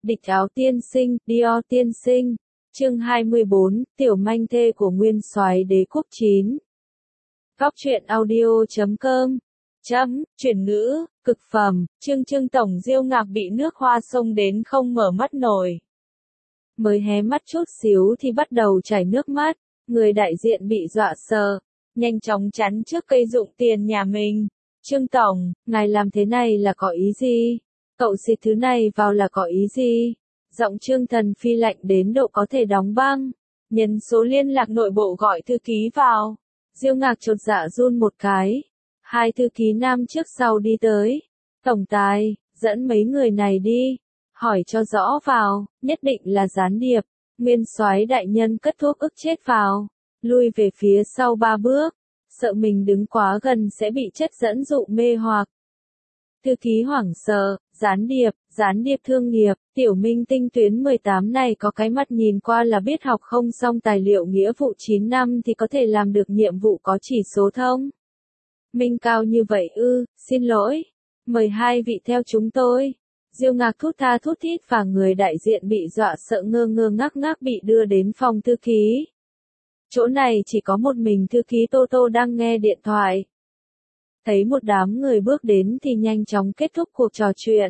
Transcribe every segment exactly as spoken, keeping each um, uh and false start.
Địch áo tiên sinh, Dior tiên sinh. Chương hai mươi bốn, tiểu manh thê của nguyên soái đế quốc chín. Góc truyện audio chấm com. Chấm, chuyển ngữ, cực phẩm, Trương Trương tổng Diêu Ngạc bị nước hoa xông đến không mở mắt nổi. Mới hé mắt chút xíu thì bắt đầu chảy nước mắt, người đại diện bị dọa sợ, nhanh chóng chắn trước cây dụng tiền nhà mình. Trương tổng, ngài làm thế này là có ý gì? Cậu xịt thứ này vào là có ý gì? Giọng Trương Thần Phi lạnh đến độ có thể đóng băng. Nhấn số liên lạc nội bộ gọi thư ký vào. Diêu Ngạc chột dạ run một cái. Hai thư ký nam trước sau đi tới. Tổng tài, dẫn mấy người này đi. Hỏi cho rõ vào, nhất định là gián điệp. Nguyên soái đại nhân cất thuốc ức chết vào. Lui về phía sau ba bước. Sợ mình đứng quá gần sẽ bị chất dẫn dụ mê hoặc. Thư ký hoảng sợ, gián điệp, gián điệp thương nghiệp, tiểu minh tinh tuyến mười tám này có cái mặt nhìn qua là biết học không xong tài liệu nghĩa vụ chín năm thì có thể làm được nhiệm vụ có chỉ số thông. Minh cao như vậy ư, xin lỗi. Mời hai vị theo chúng tôi. Diêu Ngạc thút tha thút thít và người đại diện bị dọa sợ ngơ ngơ ngác ngác bị đưa đến phòng thư ký. Chỗ này chỉ có một mình thư ký Tô Tô đang nghe điện thoại. Thấy một đám người bước đến thì nhanh chóng kết thúc cuộc trò chuyện.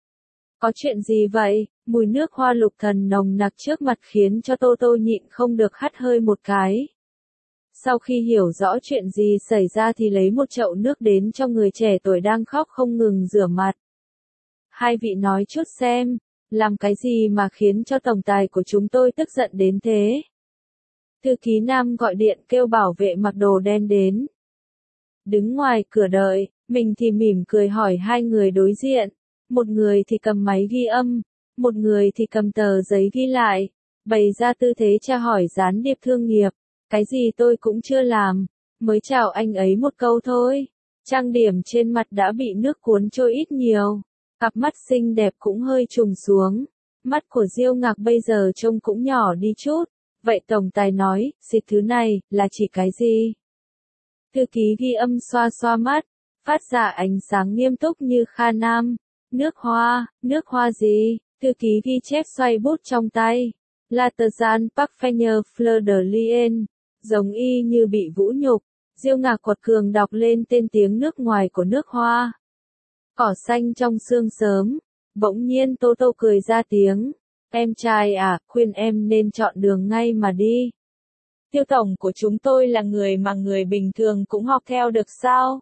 Có chuyện gì vậy? Mùi nước hoa lục thần nồng nặc trước mặt khiến cho Tô Tô nhịn không được hắt hơi một cái. Sau khi hiểu rõ chuyện gì xảy ra thì lấy một chậu nước đến cho người trẻ tuổi đang khóc không ngừng rửa mặt. Hai vị nói chút xem, làm cái gì mà khiến cho tổng tài của chúng tôi tức giận đến thế? Thư ký nam gọi điện kêu bảo vệ mặc đồ đen đến. Đứng ngoài cửa đợi, mình thì mỉm cười hỏi hai người đối diện. Một người thì cầm máy ghi âm, một người thì cầm tờ giấy ghi lại, bày ra tư thế tra hỏi gián điệp thương nghiệp. Cái gì tôi cũng chưa làm, mới chào anh ấy một câu thôi. Trang điểm trên mặt đã bị nước cuốn trôi ít nhiều, cặp mắt xinh đẹp cũng hơi trùng xuống. Mắt của Diêu Ngạc bây giờ trông cũng nhỏ đi chút. Vậy tổng tài nói, xịt thứ này, là chỉ cái gì? Thư ký ghi âm xoa xoa mắt, phát ra ánh sáng nghiêm túc như Kha Nam. Nước hoa, nước hoa gì? Thư ký ghi chép xoay bút trong tay. Latazan Parfener Fleur de Lien, giống y như bị vũ nhục. Diêu Ngạc quật cường đọc lên tên tiếng nước ngoài của nước hoa. Cỏ xanh trong sương sớm. Bỗng nhiên Tô Tô cười ra tiếng. Em trai à, khuyên em nên chọn đường ngay mà đi. Tiêu tổng của chúng tôi là người mà người bình thường cũng học theo được sao?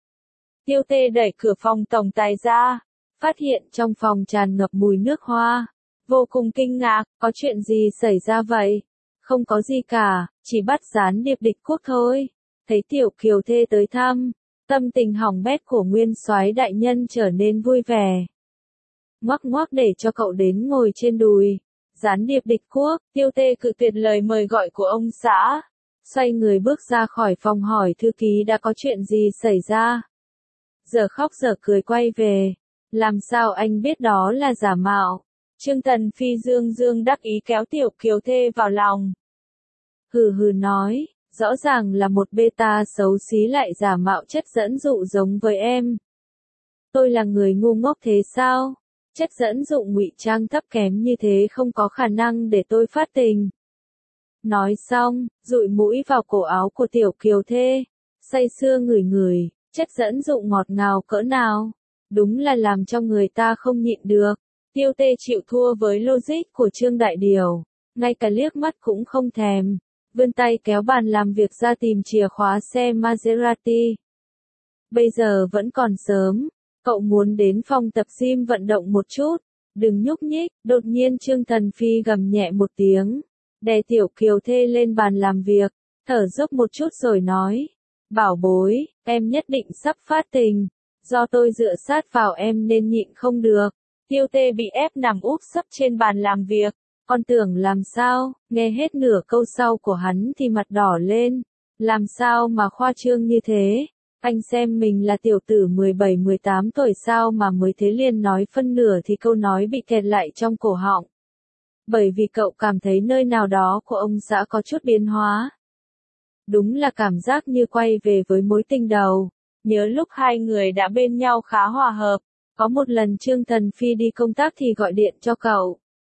Tiêu Tê đẩy cửa phòng tổng tài ra, phát hiện trong phòng tràn ngập mùi nước hoa. Vô cùng kinh ngạc, có chuyện gì xảy ra vậy? Không có gì cả, chỉ bắt gián điệp địch quốc thôi. Thấy Tiểu Kiều Thê tới thăm, tâm tình hỏng bét của nguyên soái đại nhân trở nên vui vẻ. Ngoắc ngoắc để cho cậu đến ngồi trên đùi. Gián điệp địch quốc, Tiêu Tê cự tuyệt lời mời gọi của ông xã. Xoay người bước ra khỏi phòng hỏi thư ký đã có chuyện gì xảy ra. Giờ khóc giờ cười quay về. Làm sao anh biết đó là giả mạo? Trương Tần Phi dương dương đắc ý kéo Tiểu Kiều Thê vào lòng. Hừ hừ nói, rõ ràng là một beta xấu xí lại giả mạo chất dẫn dụ giống với em. Tôi là người ngu ngốc thế sao? Chất dẫn dụ ngụy trang thấp kém như thế không có khả năng để tôi phát tình. Nói xong, dụi mũi vào cổ áo của Tiểu Kiều Thê, say sưa ngửi ngửi, chất dẫn dụ ngọt ngào cỡ nào. Đúng là làm cho người ta không nhịn được. Tiêu Tê chịu thua với logic của Trương Đại Điều, ngay cả liếc mắt cũng không thèm, vươn tay kéo bàn làm việc ra tìm chìa khóa xe Maserati. Bây giờ vẫn còn sớm. Cậu muốn đến phòng tập gym vận động một chút, đừng nhúc nhích. Đột nhiên Trương Thần Phi gầm nhẹ một tiếng, đè Tiểu Kiều Thê lên bàn làm việc, thở dốc một chút rồi nói, bảo bối, em nhất định sắp phát tình, do tôi dựa sát vào em nên nhịn không được. Tiêu Tê bị ép nằm úp sấp trên bàn làm việc, con tưởng làm sao, nghe hết nửa câu sau của hắn thì mặt đỏ lên, làm sao mà khoa trương như thế. Anh xem mình là tiểu tử mười bảy mười tám tuổi sao mà mới thế liền nói phân nửa thì câu nói bị kẹt lại trong cổ họng. Bởi vì cậu cảm thấy nơi nào đó của ông xã có chút biến hóa. Đúng là cảm giác như quay về với mối tình đầu. Nhớ lúc hai người đã bên nhau khá hòa hợp. Có một lần Trương Thần Phi đi công tác thì gọi điện cho cậu.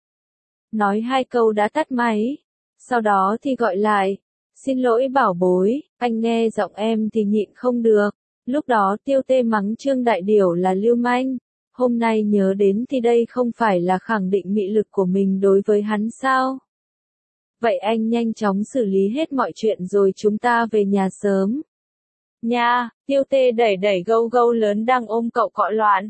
nói hai câu đã tắt máy. Sau đó thì gọi lại, xin lỗi bảo bối, anh nghe giọng em thì nhịn không được. Lúc đó Tiêu Tê mắng Trương Đại Điểu là lưu manh. Hôm nay nhớ đến thì đây không phải là khẳng định mị lực của mình đối với hắn sao? Vậy anh nhanh chóng xử lý hết mọi chuyện rồi chúng ta về nhà sớm. Nha, Tiêu Tê đẩy đẩy gâu gâu lớn đang ôm cậu cọ loạn.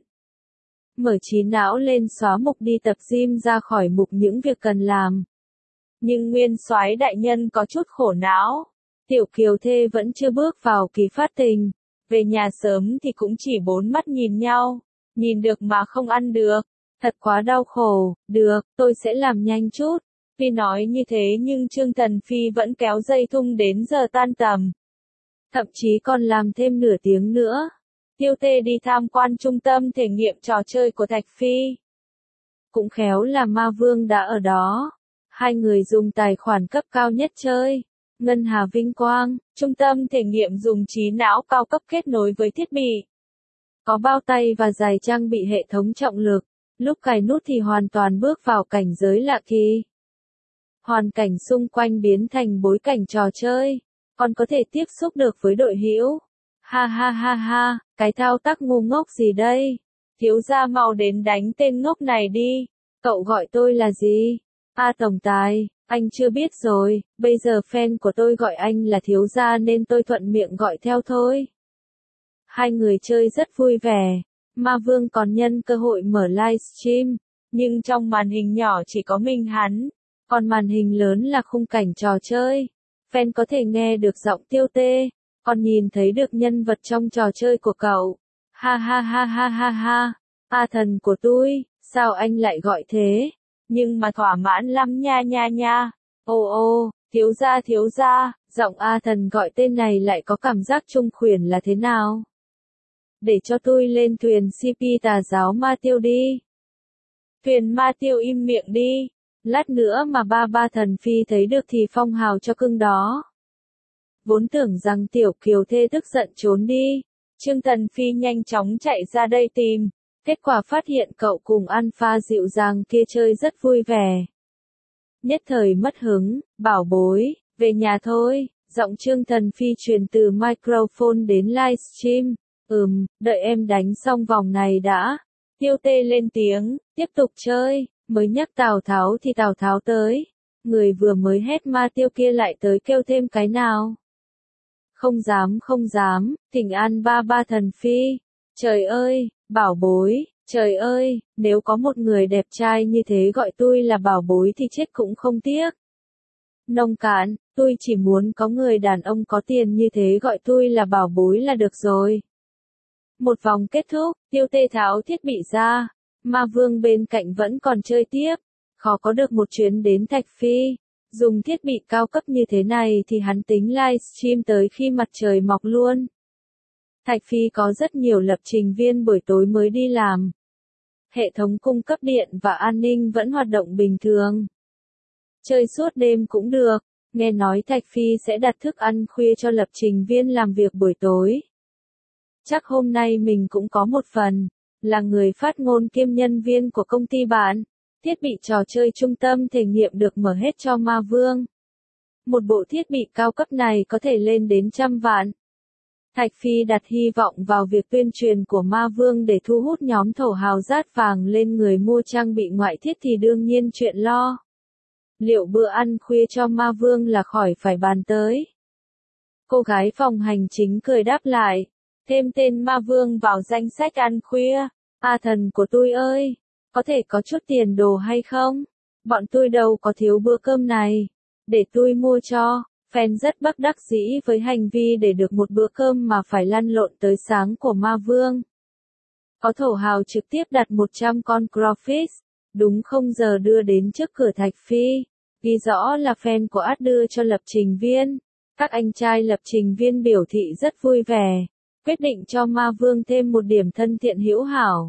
Mở trí não lên xóa mục đi tập gym ra khỏi mục những việc cần làm. Nhưng Nguyên Soái đại nhân có chút khổ não. Tiểu Kiều Thê vẫn chưa bước vào kỳ phát tình. Về nhà sớm thì cũng chỉ bốn mắt nhìn nhau. Nhìn được mà không ăn được. Thật quá đau khổ. Được, tôi sẽ làm nhanh chút. Tuy nói như thế nhưng Trương Tần Phi vẫn kéo dây thung đến giờ tan tầm. Thậm chí còn làm thêm nửa tiếng nữa. Tiêu Tê đi tham quan trung tâm thể nghiệm trò chơi của Thạch Phi. Cũng khéo là Ma Vương đã ở đó. Hai người dùng tài khoản cấp cao nhất chơi. Ngân Hà Vinh Quang, trung tâm thể nghiệm dùng trí não cao cấp kết nối với thiết bị. Có bao tay và giày trang bị hệ thống trọng lực. Lúc cài nút thì hoàn toàn bước vào cảnh giới lạ kỳ. Hoàn cảnh xung quanh biến thành bối cảnh trò chơi. Còn có thể tiếp xúc được với đội hữu. Ha ha ha ha, cái thao tác ngu ngốc gì đây? Thiếu gia mau đến đánh tên ngốc này đi. Cậu gọi tôi là gì? A tổng tài, anh chưa biết rồi, bây giờ fan của tôi gọi anh là thiếu gia nên tôi thuận miệng gọi theo thôi. Hai người chơi rất vui vẻ. Ma Vương còn nhân cơ hội mở livestream, nhưng trong màn hình nhỏ chỉ có mình hắn, còn màn hình lớn là khung cảnh trò chơi. Fan có thể nghe được giọng Tiêu Tê, còn nhìn thấy được nhân vật trong trò chơi của cậu. Ha ha ha ha ha ha, A thần của tôi, sao anh lại gọi thế? Nhưng mà thỏa mãn lắm nha nha nha. Ô ô, thiếu gia thiếu gia, giọng A thần gọi tên này lại có cảm giác trung khuyển là thế nào? Để cho tôi lên thuyền xê pê tà giáo Ma Tiêu đi. Thuyền Ma Tiêu im miệng đi. Lát nữa mà ba ba thần phi thấy được thì phong hào cho cưng đó. Vốn tưởng rằng Tiểu Kiều Thê tức giận trốn đi. Trương Tần Phi nhanh chóng chạy ra đây tìm. Kết quả phát hiện cậu cùng Alpha dịu dàng kia chơi rất vui vẻ. Nhất thời mất hứng, bảo bối, về nhà thôi. Giọng Trương Tần Phi truyền từ microphone đến livestream. Ừm, đợi em đánh xong vòng này đã. Tiêu Tê lên tiếng, tiếp tục chơi. Mới nhắc Tào Tháo thì Tào Tháo tới. Người vừa mới hét Ma Tiêu kia lại tới kêu thêm cái nào. Không dám không dám, thỉnh an ba ba thần phi. Trời ơi, bảo bối, trời ơi, nếu có một người đẹp trai như thế gọi tôi là bảo bối thì chết cũng không tiếc. Nông cạn, tôi chỉ muốn có người đàn ông có tiền như thế gọi tôi là bảo bối là được rồi. Một vòng kết thúc, Tiêu Tê tháo thiết bị ra. Ma Vương bên cạnh vẫn còn chơi tiếp. Khó có được một chuyến đến Thạch Phi. Dùng thiết bị cao cấp như thế này thì hắn tính livestream tới khi mặt trời mọc luôn. Thạch Phi có rất nhiều lập trình viên buổi tối mới đi làm. Hệ thống cung cấp điện và an ninh vẫn hoạt động bình thường. Chơi suốt đêm cũng được. Nghe nói Thạch Phi sẽ đặt thức ăn khuya cho lập trình viên làm việc buổi tối. Chắc hôm nay mình cũng có một phần. Là người phát ngôn kiêm nhân viên của công ty bạn. Thiết bị trò chơi trung tâm thể nghiệm được mở hết cho Ma Vương. Một bộ thiết bị cao cấp này có thể lên đến trăm vạn. Thạch Phi đặt hy vọng vào việc tuyên truyền của Ma Vương để thu hút nhóm thổ hào rát vàng lên người mua trang bị ngoại thiết thì đương nhiên chuyện lo. Liệu bữa ăn khuya cho Ma Vương là khỏi phải bàn tới. Cô gái phòng hành chính cười đáp lại. Thêm tên Ma Vương vào danh sách ăn khuya. A thần của tôi ơi, có thể có chút tiền đồ hay không? Bọn tôi đâu có thiếu bữa cơm này. Để tôi mua cho. Fan rất bất đắc dĩ với hành vi để được một bữa cơm mà phải lăn lộn tới sáng của Ma Vương. Có thổ hào trực tiếp đặt một trăm con crawfish, đúng không giờ đưa đến trước cửa Thạch Phi. Ghi rõ là fan của ad đưa cho lập trình viên. Các anh trai lập trình viên biểu thị rất vui vẻ. Quyết định cho Ma Vương thêm một điểm thân thiện hữu hảo.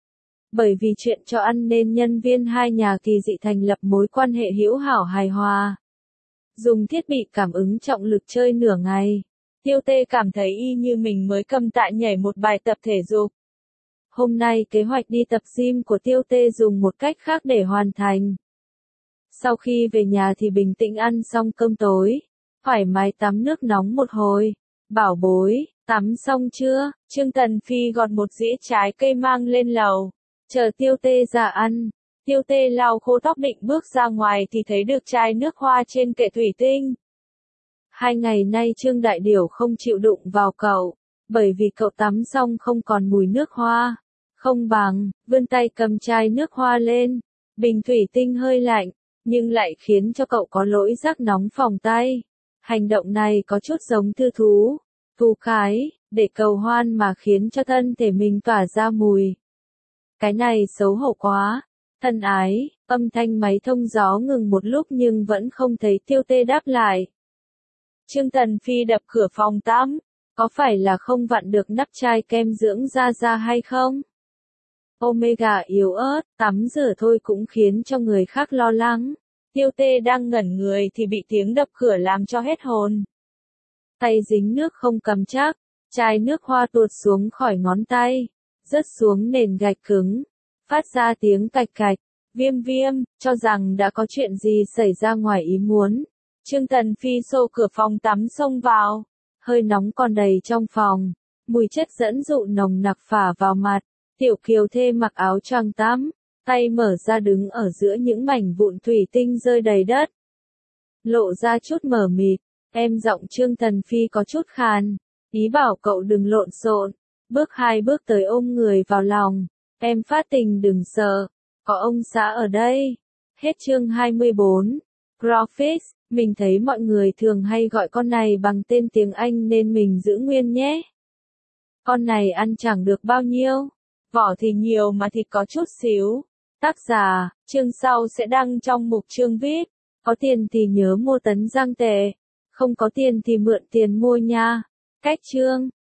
Bởi vì chuyện cho ăn nên nhân viên hai nhà kỳ dị thành lập mối quan hệ hữu hảo hài hòa. Dùng thiết bị cảm ứng trọng lực chơi nửa ngày. Tiêu Tê cảm thấy y như mình mới cầm tạ nhảy một bài tập thể dục. Hôm nay kế hoạch đi tập gym của Tiêu Tê dùng một cách khác để hoàn thành. Sau khi về nhà thì bình tĩnh ăn xong cơm tối, thoải mái tắm nước nóng một hồi. Bảo bối, tắm xong chưa? Trương Tần Phi gọt một dĩa trái cây mang lên lầu, chờ Tiêu Tê ra ăn. Tiêu Tê lau khô tóc định bước ra ngoài thì thấy được chai nước hoa trên kệ thủy tinh. Hai ngày nay Trương Đại Điểu không chịu đụng vào cậu, bởi vì cậu tắm xong không còn mùi nước hoa. Không bằng, vươn tay cầm chai nước hoa lên, bình thủy tinh hơi lạnh, nhưng lại khiến cho cậu có lỗi giác nóng phòng tay. Hành động này có chút giống thư thú, thú khái, để cầu hoan mà khiến cho thân thể mình tỏa ra mùi. Cái này xấu hổ quá. Thân ái, âm thanh máy thông gió ngừng một lúc nhưng vẫn không thấy Tiêu Tê đáp lại. Trương Tần Phi đập cửa phòng tắm, có phải là không vặn được nắp chai kem dưỡng da ra hay không? Omega yếu ớt, tắm rửa thôi cũng khiến cho người khác lo lắng. Tiêu Tê đang ngẩn người thì bị tiếng đập cửa làm cho hết hồn. Tay dính nước không cầm chắc, chai nước hoa tuột xuống khỏi ngón tay, rớt xuống nền gạch cứng, phát ra tiếng cạch cạch. Viêm Viêm, cho rằng đã có chuyện gì xảy ra ngoài ý muốn. Trương Tần Phi xô cửa phòng tắm xông vào, hơi nóng còn đầy trong phòng, mùi chất dẫn dụ nồng nặc phả vào mặt. Tiểu Kiều Thê mặc áo choàng tắm, tay mở ra đứng ở giữa những mảnh vụn thủy tinh rơi đầy đất. Lộ ra chút mờ mịt, em giọng Trương Tần Phi có chút khàn, ý bảo cậu đừng lộn xộn, bước hai bước tới ôm người vào lòng. Em phát tình đừng sợ, có ông xã ở đây. Hết chương hai mươi bốn. Graphics, mình thấy mọi người thường hay gọi con này bằng tên tiếng Anh nên mình giữ nguyên nhé. Con này ăn chẳng được bao nhiêu, vỏ thì nhiều mà thịt có chút xíu. Tác giả, chương sau sẽ đăng trong mục chương vê i pê. Có tiền thì nhớ mua tấn giang tệ, không có tiền thì mượn tiền mua nha. Cách chương